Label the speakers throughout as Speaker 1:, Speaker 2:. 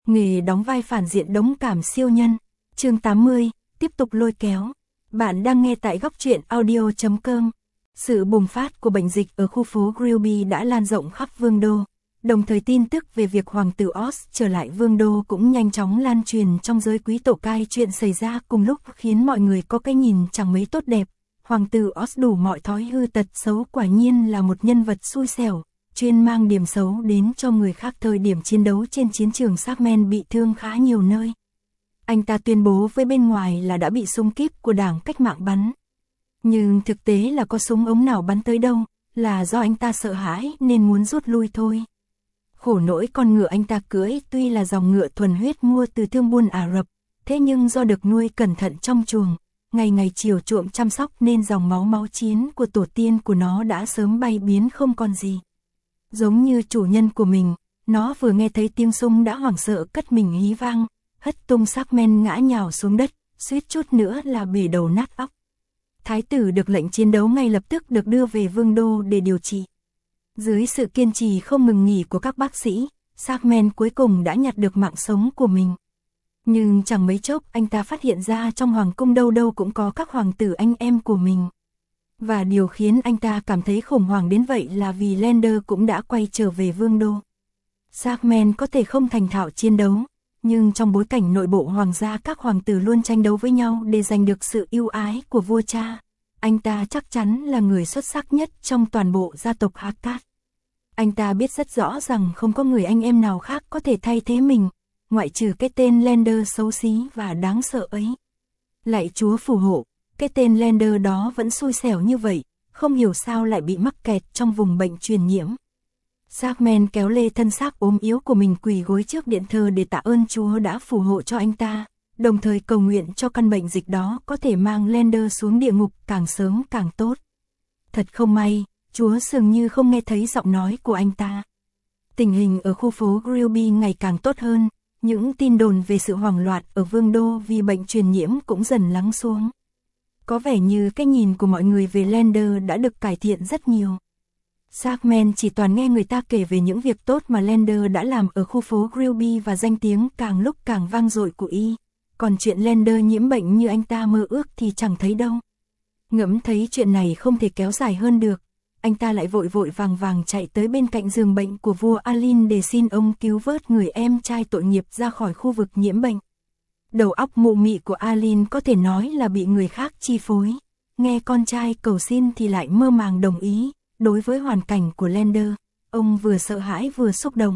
Speaker 1: Nghề đóng vai phản diện đống cảm siêu nhân. Chương 80, tiếp tục lôi kéo. Bạn đang nghe tại góc truyện audio.com. Sự bùng phát của bệnh dịch ở khu phố Grilby đã lan rộng khắp Vương đô. Đồng thời tin tức về việc hoàng tử Oz trở lại Vương đô cũng nhanh chóng lan truyền trong giới quý tộc cai. Chuyện xảy ra cùng lúc khiến mọi người có cái nhìn chẳng mấy tốt đẹp. Hoàng tử Oz đủ mọi thói hư tật xấu, quả nhiên là một nhân vật xui xẻo, chuyên mang điểm xấu đến cho người khác. Thời điểm chiến đấu trên chiến trường, Sarkman bị thương khá nhiều nơi. Anh ta tuyên bố với bên ngoài là đã bị súng kíp của đảng cách mạng bắn. Nhưng thực tế là có súng ống nào bắn tới đâu, là do anh ta sợ hãi nên muốn rút lui thôi. Khổ nỗi con ngựa anh ta cưỡi tuy là dòng ngựa thuần huyết mua từ thương buôn Ả Rập, thế nhưng do được nuôi cẩn thận trong chuồng, ngày ngày chiều chuộng chăm sóc nên dòng máu chiến của tổ tiên của nó đã sớm bay biến không còn gì. Giống như chủ nhân của mình, nó vừa nghe thấy tiếng súng đã hoảng sợ cất mình hí vang, hất tung Sarkman ngã nhào xuống đất, suýt chút nữa là bể đầu nát óc. Thái tử được lệnh chiến đấu ngay lập tức được đưa về Vương đô để điều trị. Dưới sự kiên trì không ngừng nghỉ của các bác sĩ, Sarkman cuối cùng đã nhặt được mạng sống của mình. Nhưng chẳng mấy chốc anh ta phát hiện ra trong hoàng cung đâu đâu cũng có các hoàng tử anh em của mình. Và điều khiến anh ta cảm thấy khủng hoảng đến vậy là vì Lander cũng đã quay trở về Vương đô. Sarkman có thể không thành thạo chiến đấu, nhưng trong bối cảnh nội bộ hoàng gia các hoàng tử luôn tranh đấu với nhau để giành được sự ưu ái của vua cha, anh ta chắc chắn là người xuất sắc nhất trong toàn bộ gia tộc Hardcat. Anh ta biết rất rõ rằng không có người anh em nào khác có thể thay thế mình, ngoại trừ cái tên Lander xấu xí và đáng sợ ấy. Lạy Chúa phù hộ, cái tên Lander đó vẫn xui xẻo như vậy, không hiểu sao lại bị mắc kẹt trong vùng bệnh truyền nhiễm. Sarkman kéo lê thân xác ốm yếu của mình quỳ gối trước điện thờ để tạ ơn Chúa đã phù hộ cho anh ta, đồng thời cầu nguyện cho căn bệnh dịch đó có thể mang Lander xuống địa ngục càng sớm càng tốt. Thật không may, Chúa dường như không nghe thấy giọng nói của anh ta. Tình hình ở khu phố Grilby ngày càng tốt hơn, những tin đồn về sự hoảng loạn ở Vương đô vì bệnh truyền nhiễm cũng dần lắng xuống. Có vẻ như cái nhìn của mọi người về Lander đã được cải thiện rất nhiều. Sarkman chỉ toàn nghe người ta kể về những việc tốt mà Lander đã làm ở khu phố Grilby và danh tiếng càng lúc càng vang dội của y. Còn chuyện Lander nhiễm bệnh như anh ta mơ ước thì chẳng thấy đâu. Ngẫm thấy chuyện này không thể kéo dài hơn được, anh ta lại vội vàng chạy tới bên cạnh giường bệnh của vua Alin để xin ông cứu vớt người em trai tội nghiệp ra khỏi khu vực nhiễm bệnh. Đầu óc mụ mị của Alin có thể nói là bị người khác chi phối, nghe con trai cầu xin thì lại mơ màng đồng ý. Đối với hoàn cảnh của Lander, ông vừa sợ hãi vừa xúc động.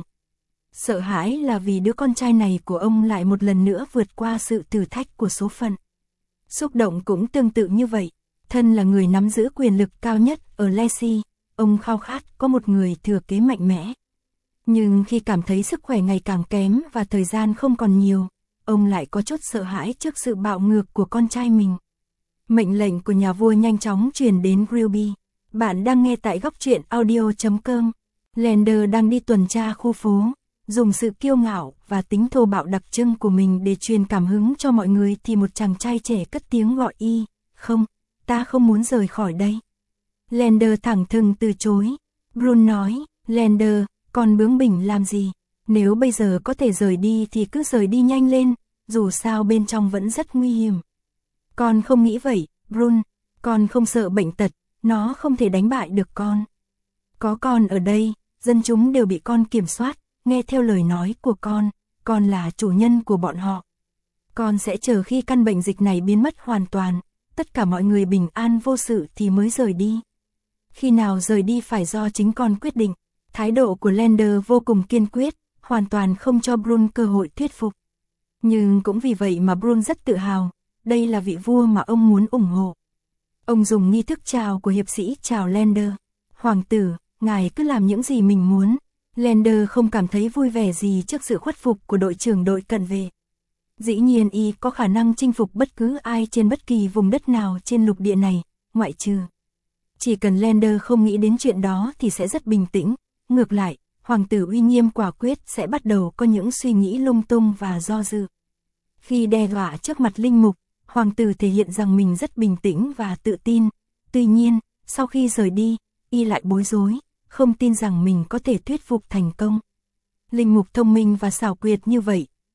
Speaker 1: Sợ hãi là vì đứa con trai này của ông lại một lần nữa vượt qua sự thử thách của số phận. Xúc động cũng tương tự như vậy, thân là người nắm giữ quyền lực cao nhất ở Lacey, ông khao khát có một người thừa kế mạnh mẽ. Nhưng khi cảm thấy sức khỏe ngày càng kém và thời gian không còn nhiều, ông lại có chút sợ hãi trước sự bạo ngược của con trai mình. Mệnh lệnh của nhà vua nhanh chóng truyền đến Grilby. Bạn đang nghe tại góc truyện audio.com. Lander đang đi tuần tra khu phố, dùng sự kiêu ngạo và tính thô bạo đặc trưng của mình để truyền cảm hứng cho mọi người thì một chàng trai trẻ cất tiếng gọi y. Không, ta không muốn rời khỏi đây. Lander thẳng thừng từ chối. Brun nói, Lander, con bướng bỉnh làm gì? Nếu bây giờ có thể rời đi thì cứ rời đi nhanh lên, dù sao bên trong vẫn rất nguy hiểm. Con không nghĩ vậy, Brun, con không sợ bệnh tật. Nó không thể đánh bại được con. Có con ở đây, dân chúng đều bị con kiểm soát, nghe theo lời nói của con là chủ nhân của bọn họ. Con sẽ chờ khi căn bệnh dịch này biến mất hoàn toàn, tất cả mọi người bình an vô sự thì mới rời đi. Khi nào rời đi phải do chính con quyết định. Thái độ của Lander vô cùng kiên quyết, hoàn toàn không cho Brun cơ hội thuyết phục. Nhưng cũng vì vậy mà Brun rất tự hào, đây là vị vua mà ông muốn ủng hộ. Ông dùng nghi thức chào của hiệp sĩ chào Lander. Hoàng tử, ngài cứ làm những gì mình muốn. Lander không cảm thấy vui vẻ gì trước sự khuất phục của đội trưởng đội cận vệ. Dĩ nhiên y có khả năng chinh phục bất cứ ai trên bất kỳ vùng đất nào trên lục địa này, ngoại trừ. Chỉ cần Lander không nghĩ đến chuyện đó thì sẽ rất bình tĩnh. Ngược lại, hoàng tử uy nghiêm quả quyết sẽ bắt đầu có những suy nghĩ lung tung và do dự. Khi đe dọa trước mặt linh mục, hoàng tử thể hiện rằng mình rất bình tĩnh và tự tin. Tuy nhiên, sau khi rời đi, y lại bối rối, không tin rằng mình có thể thuyết phục thành công. Linh mục thông minh và xảo quyệt như vậy,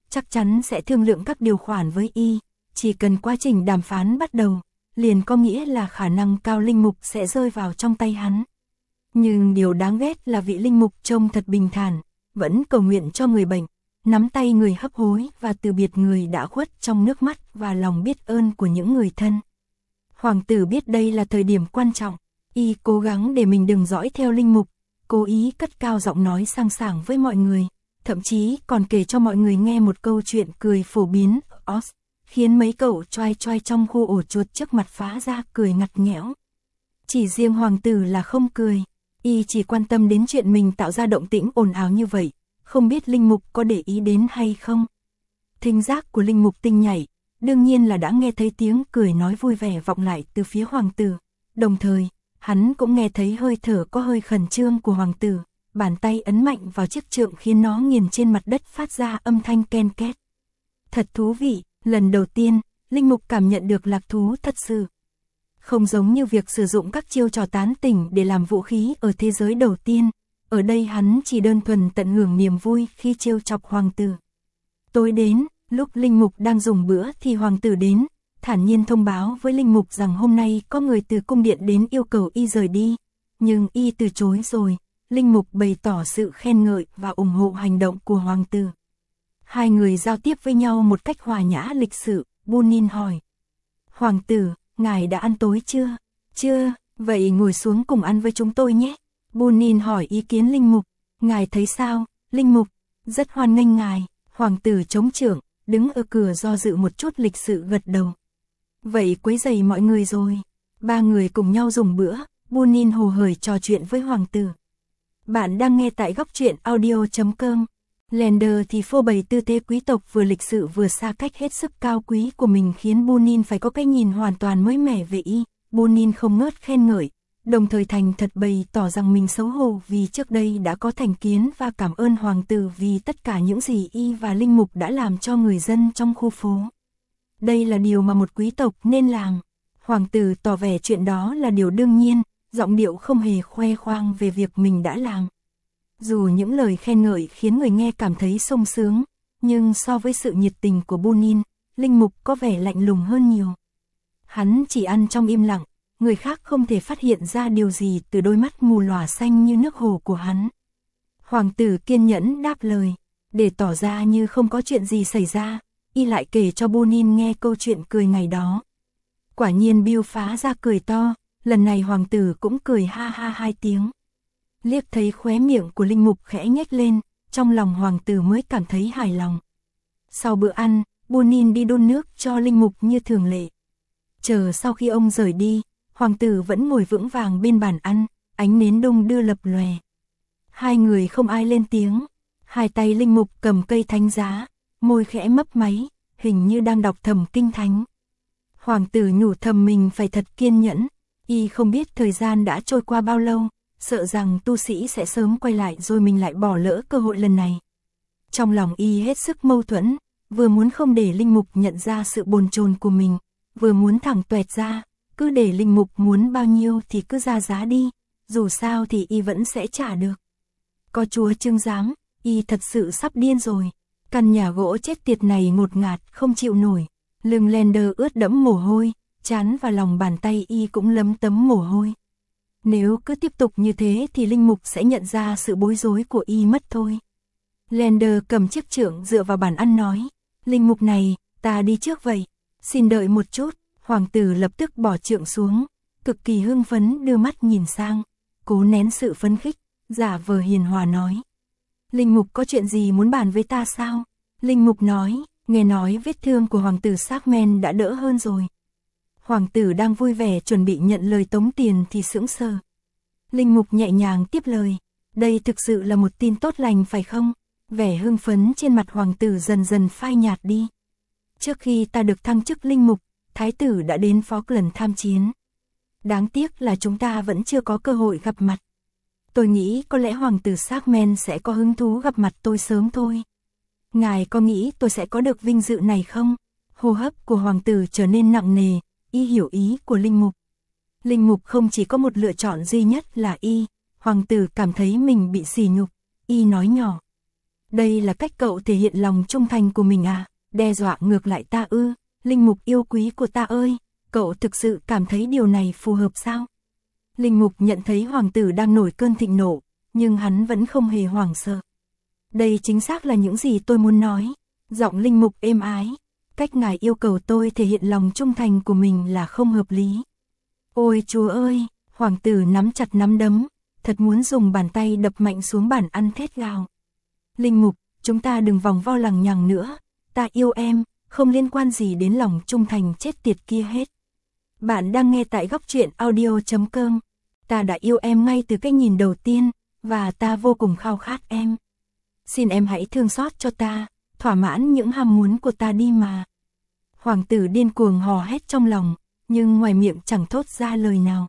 Speaker 1: chắc chắn sẽ thương lượng các điều khoản với y, chỉ cần quá trình đàm phán bắt đầu, liền có nghĩa là khả năng cao linh mục sẽ rơi vào trong tay hắn. Nhưng điều đáng ghét là vị linh mục trông thật bình thản, vẫn cầu nguyện cho người bệnh, nắm tay người hấp hối và từ biệt người đã khuất trong nước mắt và lòng biết ơn của những người thân. Hoàng tử biết đây là thời điểm quan trọng, y cố gắng để mình đừng dõi theo linh mục, cố ý cất cao giọng nói sang sảng với mọi người, thậm chí còn kể cho mọi người nghe một câu chuyện cười phổ biến ở Oz, khiến mấy cậu choai choai trong khu ổ chuột trước mặt phá ra cười ngặt nghẽo. Chỉ riêng hoàng tử là không cười, y chỉ quan tâm đến chuyện mình tạo ra động tĩnh ồn ào như vậy, không biết linh mục có để ý đến hay không. Thính giác của linh mục tinh nhạy, đương nhiên là đã nghe thấy tiếng cười nói vui vẻ vọng lại từ phía hoàng tử, đồng thời, hắn cũng nghe thấy hơi thở có hơi khẩn trương của hoàng tử, bàn tay ấn mạnh vào chiếc trượng khiến nó nghiền trên mặt đất phát ra âm thanh ken két. Thật thú vị, lần đầu tiên, linh mục cảm nhận được lạc thú thật sự. Không giống như việc sử dụng các chiêu trò tán tỉnh để làm vũ khí ở thế giới đầu tiên, ở đây hắn chỉ đơn thuần tận hưởng niềm vui khi trêu chọc hoàng tử. Tối đến, lúc linh mục đang dùng bữa thì hoàng tử đến, thản nhiên thông báo với linh mục rằng hôm nay có người từ cung điện đến yêu cầu y rời đi, nhưng y từ chối rồi. Linh mục bày tỏ sự khen ngợi và ủng hộ hành động của hoàng tử. Hai người giao tiếp với nhau một cách hòa nhã lịch sự, Bunin hỏi. Hoàng tử, ngài đã ăn tối chưa? Chưa, vậy ngồi xuống cùng ăn với chúng tôi nhé. Bunin hỏi ý kiến linh mục. Ngài thấy sao, linh mục? Rất hoan nghênh ngài. Hoàng tử chống chưởng, đứng ở cửa do dự một chút lịch sự gật đầu. Vậy quấy rầy mọi người rồi. Ba người cùng nhau dùng bữa, Bunin hồ hởi trò chuyện với hoàng tử. Bạn đang nghe tại góc truyện audio.com. Lander thì phô bày tư thế quý tộc vừa lịch sự vừa xa cách hết sức cao quý của mình khiến Bunin phải có cái nhìn hoàn toàn mới mẻ về y. Bunin không ngớt khen ngợi, đồng thời thành thật bày tỏ rằng mình xấu hổ vì trước đây đã có thành kiến và cảm ơn hoàng tử vì tất cả những gì y và linh mục đã làm cho người dân trong khu phố. Đây là điều mà một quý tộc nên làm. Hoàng tử tỏ vẻ chuyện đó là điều đương nhiên, giọng điệu không hề khoe khoang về việc mình đã làm. Dù những lời khen ngợi khiến người nghe cảm thấy sung sướng, nhưng so với sự nhiệt tình của Bunin, linh mục có vẻ lạnh lùng hơn nhiều. Hắn chỉ ăn trong im lặng, người khác không thể phát hiện ra điều gì từ đôi mắt mù lòa xanh như nước hồ của hắn. Hoàng tử kiên nhẫn đáp lời, để tỏ ra như không có chuyện gì xảy ra, y lại kể cho Bunin nghe câu chuyện cười ngày đó. Quả nhiên Bill phá ra cười to, lần này hoàng tử cũng cười ha ha 2 tiếng. Liếc thấy khóe miệng của linh mục khẽ nhếch lên, trong lòng hoàng tử mới cảm thấy hài lòng. Sau bữa ăn, Bunin đi đun nước cho linh mục như thường lệ. Chờ sau khi ông rời đi, hoàng tử vẫn ngồi vững vàng bên bàn ăn, ánh nến đung đưa lập lòe. Hai người không ai lên tiếng, hai tay linh mục cầm cây thánh giá, môi khẽ mấp máy, hình như đang đọc thầm kinh thánh. Hoàng tử nhủ thầm mình phải thật kiên nhẫn, y không biết thời gian đã trôi qua bao lâu, sợ rằng tu sĩ sẽ sớm quay lại rồi mình lại bỏ lỡ cơ hội lần này. Trong lòng y hết sức mâu thuẫn, vừa muốn không để linh mục nhận ra sự bồn chồn của mình, vừa muốn thẳng tuẹt ra, cứ để linh mục muốn bao nhiêu thì cứ ra giá đi, dù sao thì y vẫn sẽ trả được. Có chúa trưng giám, y thật sự sắp điên rồi, căn nhà gỗ chết tiệt này ngột ngạt không chịu nổi, lưng Lander ướt đẫm mồ hôi, trán và lòng bàn tay y cũng lấm tấm mồ hôi. Nếu cứ tiếp tục như thế thì linh mục sẽ nhận ra sự bối rối của y mất thôi. Lander cầm chiếc chưởng dựa vào bàn ăn nói, linh mục này, ta đi trước vậy, xin đợi một chút. Hoàng tử lập tức bỏ chưởng xuống, cực kỳ hưng phấn đưa mắt nhìn sang, cố nén sự phấn khích, giả vờ hiền hòa nói. Linh mục có chuyện gì muốn bàn với ta sao? Linh mục nói, nghe nói vết thương của hoàng tử Sarkmen đã đỡ hơn rồi. Hoàng tử đang vui vẻ chuẩn bị nhận lời tống tiền thì sững sờ. Linh mục nhẹ nhàng tiếp lời, đây thực sự là một tin tốt lành phải không? Vẻ hưng phấn trên mặt hoàng tử dần dần phai nhạt đi. Trước khi ta được thăng chức linh mục, thái tử đã đến Falkland tham chiến. Đáng tiếc là chúng ta vẫn chưa có cơ hội gặp mặt. Tôi nghĩ có lẽ hoàng tử Sarkmen sẽ có hứng thú gặp mặt tôi sớm thôi. Ngài có nghĩ tôi sẽ có được vinh dự này không? Hô hấp của hoàng tử trở nên nặng nề, y hiểu ý của linh mục. Linh mục không chỉ có một lựa chọn duy nhất là y, hoàng tử cảm thấy mình bị sỉ nhục, y nói nhỏ. Đây là cách cậu thể hiện lòng trung thành của mình à? Đe dọa ngược lại ta ư? Linh mục yêu quý của ta ơi, cậu thực sự cảm thấy điều này phù hợp sao? Linh mục nhận thấy hoàng tử đang nổi cơn thịnh nộ, nhưng hắn vẫn không hề hoảng sợ. Đây chính xác là những gì tôi muốn nói. Giọng linh mục êm ái. Cách ngài yêu cầu tôi thể hiện lòng trung thành của mình là không hợp lý. Ôi Chúa ơi, hoàng tử nắm chặt nắm đấm, thật muốn dùng bàn tay đập mạnh xuống bàn ăn thét gào. Linh mục, chúng ta đừng vòng vo lằng nhằng nữa, ta yêu em, không liên quan gì đến lòng trung thành chết tiệt kia hết. Bạn đang nghe tại góc truyện audio.com. Ta đã yêu em ngay từ cái nhìn đầu tiên, và ta vô cùng khao khát em. Xin em hãy thương xót cho ta, thỏa mãn những ham muốn của ta đi mà. Hoàng tử điên cuồng hò hét trong lòng, nhưng ngoài miệng chẳng thốt ra lời nào.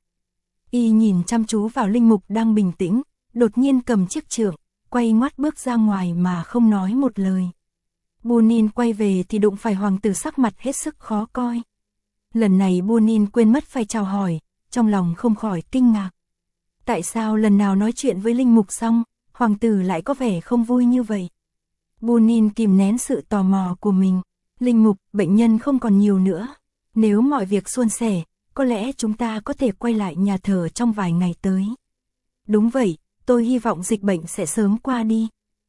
Speaker 1: Y nhìn chăm chú vào linh mục đang bình tĩnh, đột nhiên cầm chiếc trượng, quay ngoắt bước ra ngoài mà không nói một lời. Bunin quay về thì đụng phải hoàng tử sắc mặt hết sức khó coi. Lần này Bunin quên mất phải chào hỏi, trong lòng không khỏi kinh ngạc. Tại sao lần nào nói chuyện với linh mục xong, hoàng tử lại có vẻ không vui như vậy? Bunin kìm nén sự tò mò của mình. Linh mục, bệnh nhân không còn nhiều nữa. Nếu mọi việc suôn sẻ, có lẽ chúng ta có thể quay lại nhà thờ trong vài ngày tới. Đúng vậy, tôi hy vọng dịch bệnh sẽ sớm qua đi.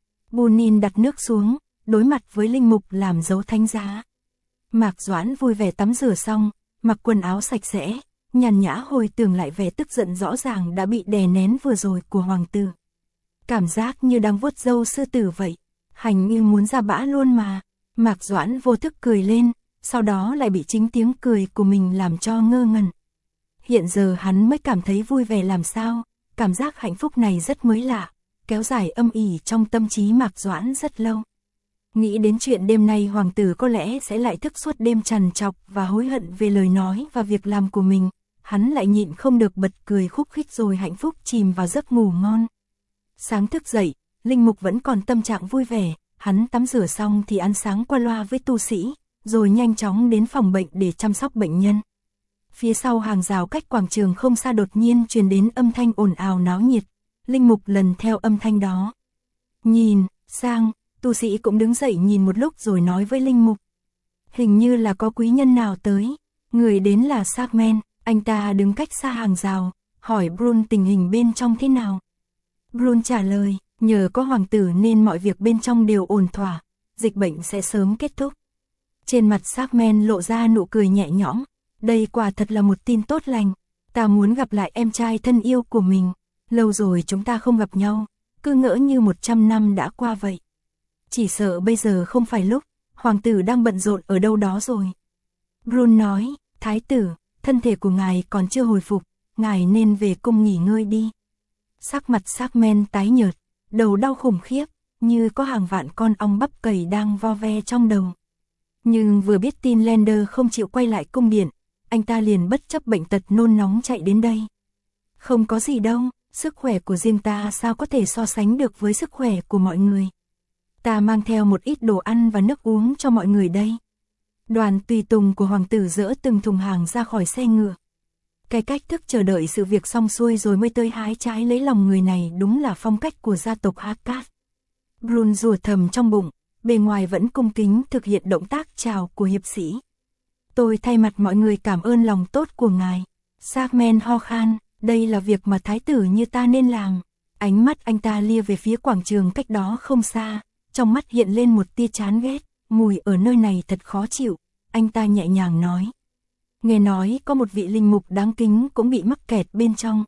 Speaker 1: Bunin đặt nước xuống, đối mặt với linh mục làm dấu thánh giá. Mạc Doãn vui vẻ tắm rửa xong, mặc quần áo sạch sẽ, nhàn nhã hồi tưởng lại vẻ tức giận rõ ràng đã bị đè nén vừa rồi của hoàng tử. Cảm giác như đang vuốt râu sư tử vậy, hành như muốn ra bã luôn mà. Mạc Doãn vô thức cười lên, sau đó lại bị chính tiếng cười của mình làm cho ngơ ngẩn. Hiện giờ hắn mới cảm thấy vui vẻ làm sao, cảm giác hạnh phúc này rất mới lạ, kéo dài âm ỉ trong tâm trí Mạc Doãn rất lâu. Nghĩ đến chuyện đêm nay hoàng tử có lẽ sẽ lại thức suốt đêm trằn trọc và hối hận về lời nói và việc làm của mình, hắn lại nhịn không được bật cười khúc khích rồi hạnh phúc chìm vào giấc ngủ ngon. Sáng thức dậy, linh mục vẫn còn tâm trạng vui vẻ, hắn tắm rửa xong thì ăn sáng qua loa với tu sĩ, rồi nhanh chóng đến phòng bệnh để chăm sóc bệnh nhân. Phía sau hàng rào cách quảng trường không xa đột nhiên truyền đến âm thanh ồn ào náo nhiệt, linh mục lần theo âm thanh đó. Nhìn, sang, tu sĩ cũng đứng dậy nhìn một lúc rồi nói với linh mục. Hình như là có quý nhân nào tới, người đến là Sarkmen, anh ta đứng cách xa hàng rào, hỏi Brun tình hình bên trong thế nào. Brun trả lời, nhờ có hoàng tử nên mọi việc bên trong đều ổn thỏa, dịch bệnh sẽ sớm kết thúc. Trên mặt Sarkmen lộ ra nụ cười nhẹ nhõm, đây quả thật là một tin tốt lành, ta muốn gặp lại em trai thân yêu của mình, lâu rồi chúng ta không gặp nhau, cứ ngỡ như 100 năm đã qua vậy. Chỉ sợ bây giờ không phải lúc, hoàng tử đang bận rộn ở đâu đó rồi. Brun nói, thái tử, thân thể của ngài còn chưa hồi phục, ngài nên về cung nghỉ ngơi đi. Sắc mặt Sarkmen tái nhợt, đầu đau khủng khiếp, như có hàng vạn con ong bắp cầy đang vo ve trong đầu. Nhưng vừa biết tin Lander không chịu quay lại cung điện, anh ta liền bất chấp bệnh tật nôn nóng chạy đến đây. Không có gì đâu, sức khỏe của riêng ta sao có thể so sánh được với sức khỏe của mọi người. Ta mang theo một ít đồ ăn và nước uống cho mọi người đây. Đoàn tùy tùng của hoàng tử dỡ từng thùng hàng ra khỏi xe ngựa. Cái cách thức chờ đợi sự việc xong xuôi rồi mới tới hái trái lấy lòng người này đúng là phong cách của gia tộc Hakkad. Brun rủa thầm trong bụng, bề ngoài vẫn cung kính thực hiện động tác chào của hiệp sĩ. Tôi thay mặt mọi người cảm ơn lòng tốt của ngài. Sarkmen ho khan, đây là việc mà thái tử như ta nên làm. Ánh mắt anh ta lia về phía quảng trường cách đó không xa, trong mắt hiện lên một tia chán ghét, mùi ở nơi này thật khó chịu. Anh ta nhẹ nhàng nói. Nghe nói có một vị linh mục đáng kính cũng bị mắc kẹt bên trong.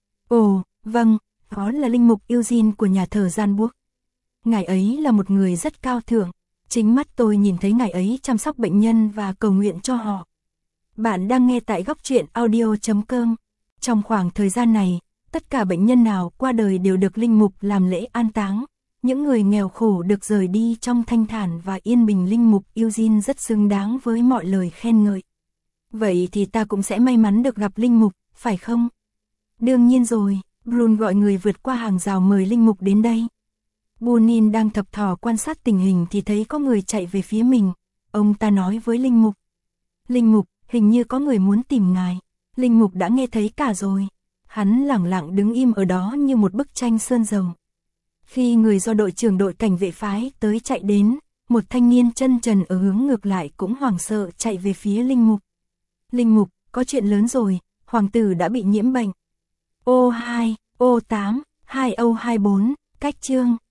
Speaker 1: Ồ, vâng, đó là linh mục Eugene của nhà thờ Gianburg. Ngài ấy là một người rất cao thượng, chính mắt tôi nhìn thấy ngài ấy chăm sóc bệnh nhân và cầu nguyện cho họ. Bạn đang nghe tại góc truyện audio.com. Trong khoảng thời gian này, tất cả bệnh nhân nào qua đời đều được linh mục làm lễ an táng. Những người nghèo khổ được rời đi trong thanh thản và yên bình. Linh mục Eugene rất xứng đáng với mọi lời khen ngợi. Vậy thì ta cũng sẽ may mắn được gặp linh mục, phải không? Đương nhiên rồi, Brun gọi người vượt qua hàng rào mời linh mục đến đây. Bunin đang thập thò quan sát tình hình thì thấy có người chạy về phía mình. Ông ta nói với linh mục. Linh mục, hình như có người muốn tìm ngài. Linh mục đã nghe thấy cả rồi. Hắn lẳng lặng đứng im ở đó như một bức tranh sơn dầu. Khi người do đội trưởng đội cảnh vệ phái tới chạy đến, một thanh niên chân trần ở hướng ngược lại cũng hoảng sợ chạy về phía Linh Mục. Linh Mục, có chuyện lớn rồi, hoàng tử đã bị nhiễm bệnh. O2, O8, 2O24, cách chương.